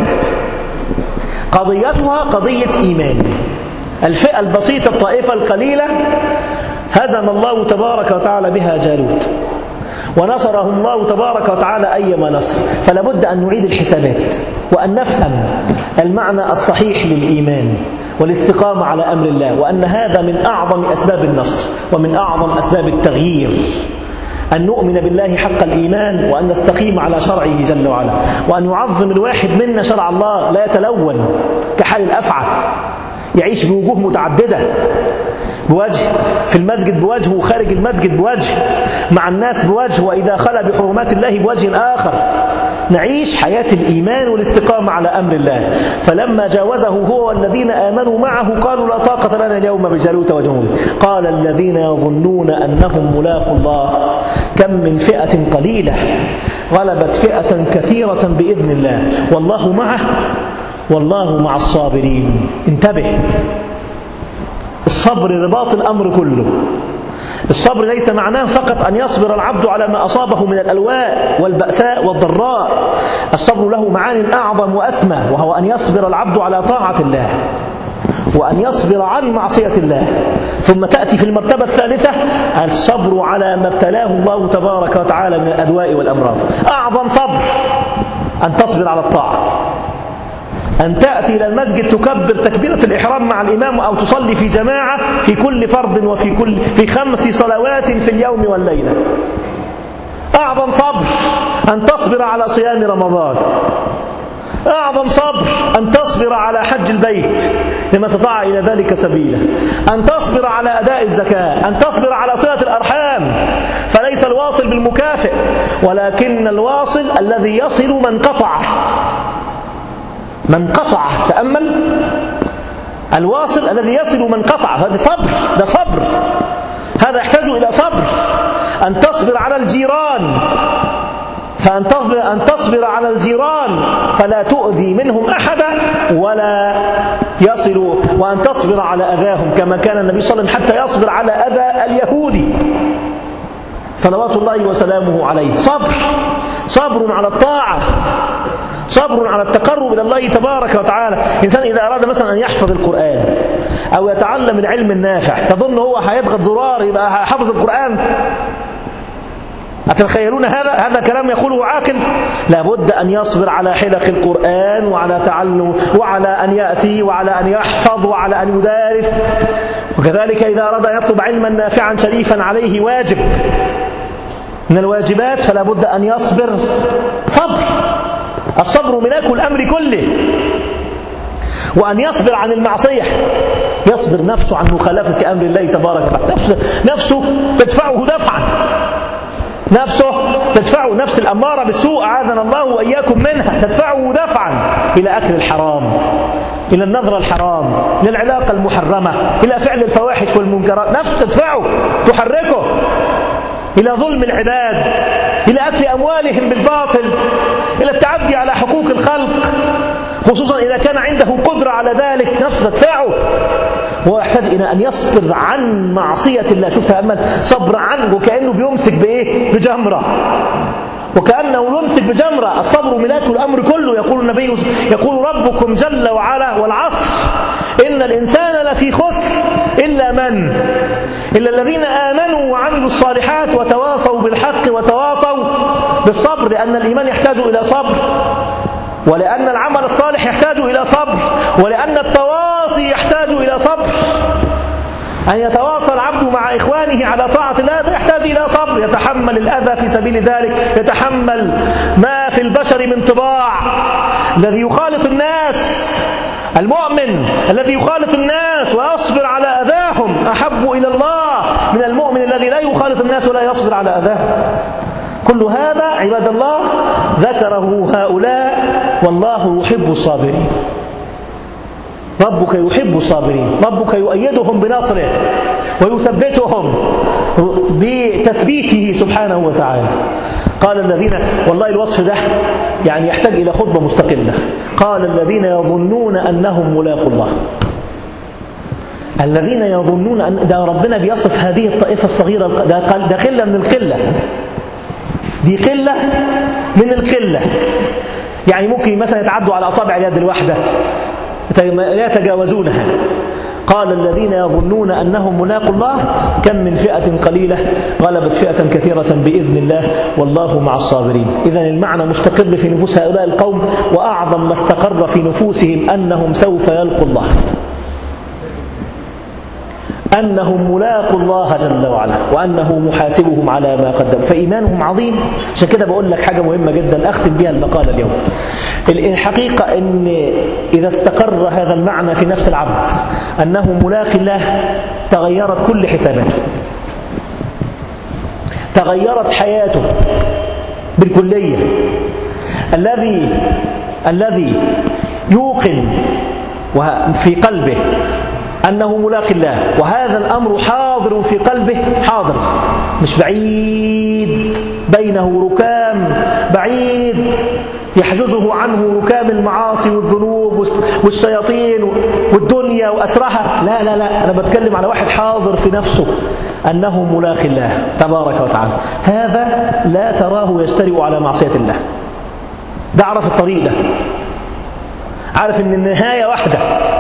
قضيتها قضية إيمان. الفئة البسيطة الطائفة القليلة هزم الله تبارك وتعالى بها جالوت ونصره الله تبارك وتعالى أيما نصر. فلا بد أن نعيد الحسابات وأن نفهم المعنى الصحيح للإيمان والاستقامة على أمر الله، وأن هذا من أعظم أسباب النصر ومن أعظم أسباب التغيير، أن نؤمن بالله حق الإيمان وأن نستقيم على شرعه جل وعلا، وأن يعظم الواحد منا شرع الله، لا يتلون كحال الأفعى، يعيش بوجوه متعددة، بوجه في المسجد بوجه وخارج المسجد بوجه، مع الناس بوجه، وإذا خلى بحرمات الله بوجه آخر. نعيش حياة الإيمان والاستقامة على أمر الله. فلما جاوزه هو والذين آمنوا معه قالوا لا طاقة لنا اليوم بجالوت وجنوده. قال الذين يظنون أنهم ملاقوا الله كم من فئة قليلة غلبت فئة كثيرة بإذن الله والله معه والله مع الصابرين. انتبه، الصبر رباط الأمر كله. الصبر ليس معناه فقط أن يصبر العبد على ما أصابه من الألواء والبأساء والضراء. الصبر له معان أعظم وأسمى، وهو أن يصبر العبد على طاعة الله وأن يصبر عن معصية الله. ثم تأتي في المرتبة الثالثة الصبر على ما ابتلاه الله تبارك وتعالى من الأدواء والأمراض. أعظم صبر أن تصبر على الطاعة، أن تأتي إلى المسجد تكبر تكبيرة الإحرام مع الإمام أو تصلي في جماعة في كل فرض وفي كل في خمس صلوات في اليوم والليلة. أعظم صبر أن تصبر على صيام رمضان. أعظم صبر أن تصبر على حج البيت لما استطاع إلى ذلك سبيلا، أن تصبر على أداء الزكاة، أن تصبر على صلة الأرحام. فليس الواصل بالمكافئ، ولكن الواصل الذي يصل من قطعه. من قطع، تأمل، الواصل الذي يصل من قطع. هذا صبر، ده صبر، هذا يحتاج إلى صبر. أن تصبر على الجيران فأن تصبر, أن تصبر على الجيران فلا تؤذي منهم أحدا ولا يصلوا، وأن تصبر على أذاهم كما كان النبي صلى الله عليه وسلم حتى يصبر على أذى اليهودي صلوات الله وسلامه عليه. صبر، صبر على الطاعة، صبر على التقرب إلى الله تبارك وتعالى. إنسان إذا أراد مثلا أن يحفظ القرآن أو يتعلم العلم النافع، تظن هو هيضغط زرار يبقى حافظ القرآن؟ أتتخيلون هذا؟ هذا كلام يقوله عاقل؟ لابد أن يصبر على حلق القرآن وعلى تعلم وعلى أن يأتي وعلى أن يحفظ وعلى أن يدارس. وكذلك إذا أراد أن يطلب علما نافعا شريفا عليه واجب من الواجبات فلا بد أن يصبر. صبر، الصبر ملاك الأمر كله. وأن يصبر عن المعصية، يصبر نفسه عن مخالفة أمر الله تبارك وتعالى. نفسه, نفسه تدفعه دفعا، نفسه تدفعه، نفس الأمارة بالسوء أعاذنا الله وإياكم منها، تدفعه دفعا إلى أكل الحرام، إلى النظر الحرام، إلى العلاقة المحرمة، إلى فعل الفواحش والمنكرات. نفس تدفعه، تحركه إلى ظلم العباد، إلى أكل أموالهم بالباطل، إلى التعدي على حقوق الخلق، خصوصا إذا كان عنده قدرة على ذلك. نفس تدفعه، هو يحتاج إلى أن يصبر عن معصية الله. شوف تأمل، صبر عنه وكأنه بيمسك بإيه؟ بجمرة، وكأنه يمسك بجمرة. الصبر ملاك الأمر كله. يقول النبي، يقول ربكم جل وعلا والعصر إن الإنسان لفي خسر إلا من إلا الذين آمنوا وعملوا الصالحات وتواصوا بالحق وتواصوا بالصبر، لأن الإيمان يحتاج إلى صبر، ولأن العمل الصالح يحتاج إلى صبر، ولأن التواصي يحتاج إلى صبر. أن يتواصل العبد مع إخوانه على طاعة الله يحتاج إلى صبر، يتحمل الأذى في سبيل ذلك، يتحمل ما في البشر من طباع. الذي يخالط الناس، المؤمن الذي يخالط الناس ويصبر على أذاهم أحب إلى الله من المؤمن الذي لا يخالط الناس ولا يصبر على أذاهم. كل هذا عباد الله ذكره هؤلاء، والله يحب الصابرين. ربك يحب الصابرين، ربك يؤيدهم بنصره ويثبتهم بتثبيته سبحانه وتعالى. قال الذين، والله الوصف ده يعني يحتاج إلى خطبة مستقلة. قال الذين يظنون أنهم ملاقوا الله. الذين يظنون أن ده ربنا بيصف هذه الطائفة الصغيرة، ده قلة من القلة، دي قلة من القلة. يعني ممكن مثلا يتعدوا على أصابع اليد الواحدة لا يتجاوزونها. قال الذين يظنون أنهم ملاقوا الله كم من فئة قليلة غلبت فئة كثيرة بإذن الله والله مع الصابرين. إذن المعنى مستقر في نفوس هؤلاء القوم، وأعظم ما استقر في نفوسهم أنهم سوف يلقوا الله، أنهم ملاقوا الله جل وعلا، وأنه محاسبهم على ما قدم، فإيمانهم عظيم. عشان كده بقول لك حاجة مهمة جدا أختم بها المقال اليوم. الحقيقة أن إذا استقر هذا المعنى في نفس العبد أنه ملاقي الله تغيرت كل حساباته، تغيرت حياته بالكلية. الذي الذي يوقن في قلبه أنه ملاقي الله وهذا الأمر حاضر في قلبه، حاضر مش بعيد، بينه ركام بعيد يحجزه عنه ركام المعاصي والذنوب والشياطين والدنيا وأسرها. لا لا لا، أنا بتكلم على واحد حاضر في نفسه أنه ملاقي الله تبارك وتعالى. هذا لا تراه يجترئ على معصية الله. ده عرف الطريق، ده عارف أن النهاية واحدة،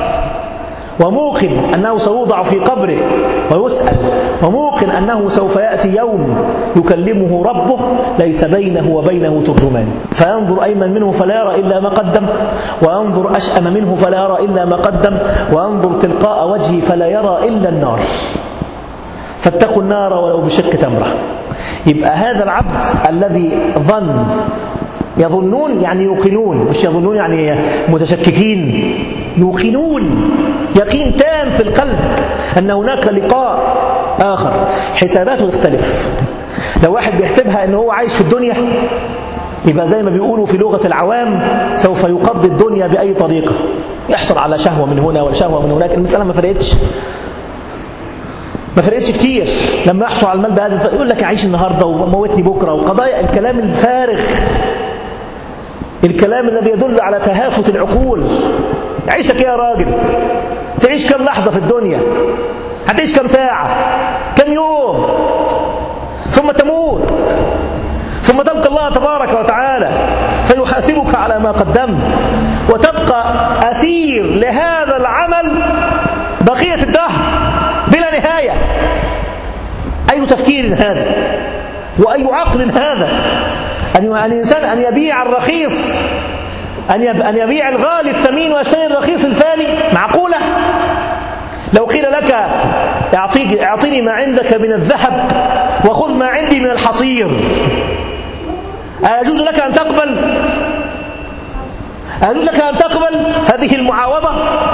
وموقن أنه سيوضع في قبره ويسأل، وموقن أنه سوف يأتي يوم يكلمه ربه ليس بينه وبينه ترجمان، فينظر أيمن منه فلا يرى إلا ما قدم، وينظر أشأم منه فلا يرى إلا ما قدم، وينظر تلقاء وجهه فلا يرى إلا النار، فاتقوا النار ولو بشق تمرة. يبقى هذا العبد الذي ظن، يظنون يعني يوقنون، مش يظنون يعني متشككين، يوقنون يقين تام في القلب أن هناك لقاء آخر. حساباته تختلف. لو واحد بيحسبها أنه هو عايش في الدنيا يبقى زي ما بيقولوا في لغة العوام سوف يقضي الدنيا بأي طريقة، يحصل على شهوة من هنا وشهوة من هناك، المسألة ما فرقتش. ما فرقتش كتير لما يحصل على المال بهذا، يقول لك أعيش النهاردة وموتني بكرة، وقضايا الكلام الفارغ، الكلام الذي يدل على تهافت العقول. عيشك يا راجل، تعيش كم لحظة في الدنيا؟ هتعيش كم ساعة؟ كم يوم؟ ثم تموت، ثم تلقى الله تبارك وتعالى فيحاسبك على ما قدمت، وتبقى أسير لهذا العمل بقية الدهر بلا نهاية. أي تفكير هذا؟ وأي عقل هذا؟ أن الإنسان أن يبيع الرخيص، أن يبيع الغالي الثمين ويشتري الرخيص الفاني؟ معقولة؟ لو قيل لك اعطيني ما عندك من الذهب وخذ ما عندي من الحصير، أيجوز لك أن تقبل؟ أيجوز لك أن تقبل هذه المعاوضة؟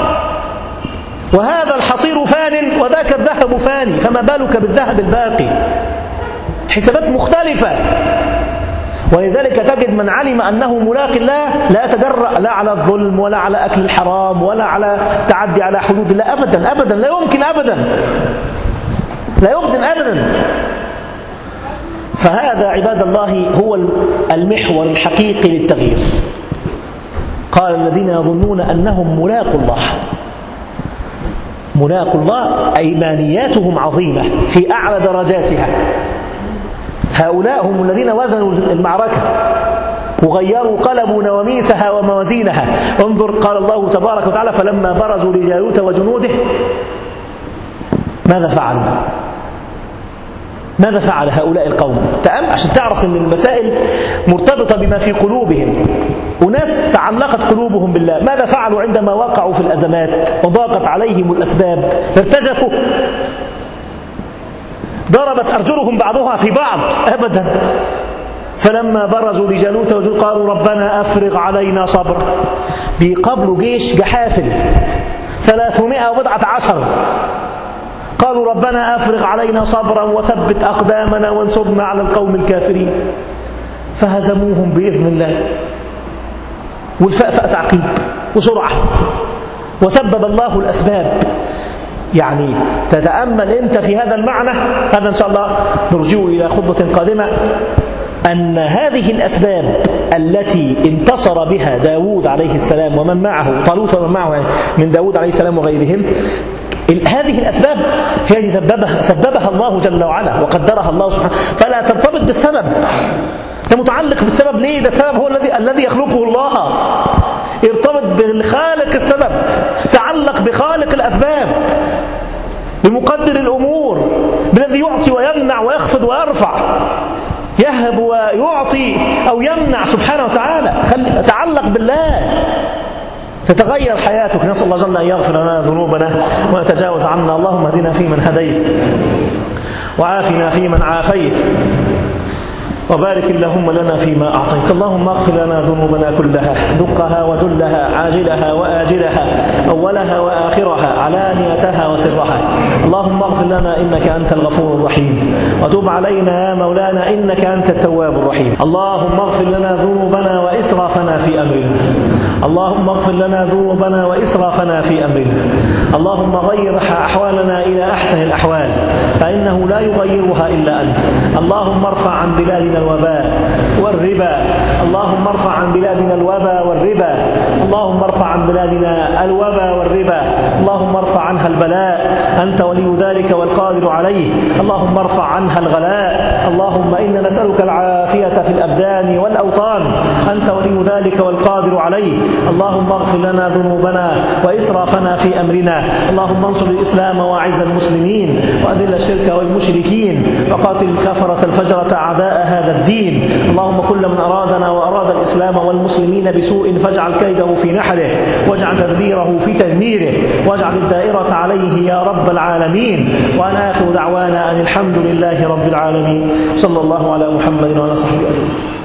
وهذا الحصير فان وذاك الذهب فاني، فما بالك بالذهب الباقي؟ حسابات مختلفة. ولذلك تجد من علم أنه ملاق الله لا يتجرأ لا على الظلم ولا على أكل الحرام ولا على تعدي على حدود الله أبدا أبدا، لا يمكن أبدا، لا يمكن أبدا. فهذا عباد الله هو المحور الحقيقي للتغيير. قال الذين يظنون أنهم ملاقوا الله، ملاقوا الله أيمانياتهم عظيمة في أعلى درجاتها. هؤلاء هم الذين وزنوا المعركة وغيروا قلبوا نواميسها وموازينها. انظر قال الله تبارك وتعالى فلما برزوا لجالوت وجنوده ماذا فعلوا؟ ماذا فعل هؤلاء القوم؟ تأمل عشان تعرف أن المسائل مرتبطة بما في قلوبهم. وناس تعلقت قلوبهم بالله. ماذا فعلوا عندما وقعوا في الأزمات وضاقت عليهم الأسباب؟ ارتجفوا؟ ضربت أرجلهم بعضها في بعض؟ أبدا. فلما برزوا لجالوت وجنوده قالوا ربنا أفرغ علينا صبرا. بيقابلوا جيش جحافل ثلاثمائة وبضعة عشر، قالوا ربنا أفرغ علينا صبرا وثبت أقدامنا وانصرنا على القوم الكافرين. فهزموهم بإذن الله. والفاء فاء تعقيب وسرعة، وسبب الله الأسباب. يعني تتأمل أنت في هذا المعنى. هذا إن شاء الله نرجع إلى خطبة قادمة، أن هذه الأسباب التي انتصر بها داود عليه السلام ومن معه، طالوت ومن معه من داود عليه السلام وغيرهم، هذه الأسباب هي التي سببها, سببها الله جل وعلا وقدرها الله سبحانه. فلا ترتبط بالسبب، أنت متعلق بالسبب ليه؟ ده السبب هو الذي الذي يخلقه الله. ارتبط بالخالق السبب، تعلق بخالق الأسباب، بمقدر الأمور، بالذي يعطي ويمنع ويخفض ويرفع، يهب ويعطي أو يمنع سبحانه وتعالى. تعلق بالله تتغير حياتك. نسأل الله جل أن يغفر لنا ذنوبنا ويتجاوز عنا. اللهم اهدنا فيمن هديت، وعافنا فيمن عافيت، وبارك اللهم لنا فيما أعطيت. اللهم اغفر لنا ذنوبنا كلها، دقها وجلها، عاجلها وآجلها، أولها وآخرها، علانيتها وسرها. اللهم اغفر لنا إنك أنت الغفور الرحيم، وتب علينا يا مولانا إنك أنت التواب الرحيم. اللهم اغفر لنا ذنوبنا وإسرافنا في أمرنا. اللهم اغفر لنا ذنوبنا وإسرافنا في أمرنا. اللهم غير أحوالنا إلى أحسن الأحوال، فإنه لا يغيرها إلا أنت. اللهم ارفع عن بلادنا الوباء والربا. اللهم ارفع عن بلادنا الوباء والربا. اللهم ارفع عن بلادنا الوباء والربا. اللهم ارفع عنها البلاء، أنت ولي ذلك والقادر عليه. اللهم ارفع عنها الغلاء. اللهم إنا نسألك العافية في الأبدان والأوطان، أنت ولي ذلك والقادر عليه. اللهم اغفر لنا ذنوبنا وإسرافنا في أمرنا. اللهم انصر الإسلام وأعز المسلمين، وأذل الشرك والمشركين، وقاتل الكفرة الفجرة أعداء هذا الدين. اللهم كل من أرادنا وأراد الإسلام والمسلمين بسوء فاجعل كيده في نحره، واجعل تدبيره في تدميره، واجعل الدائرة عليه يا رب العالمين. وأنا آخر دعوانا أن الحمد لله رب العالمين. صلى الله على محمد وعلى صحبه أجمعين.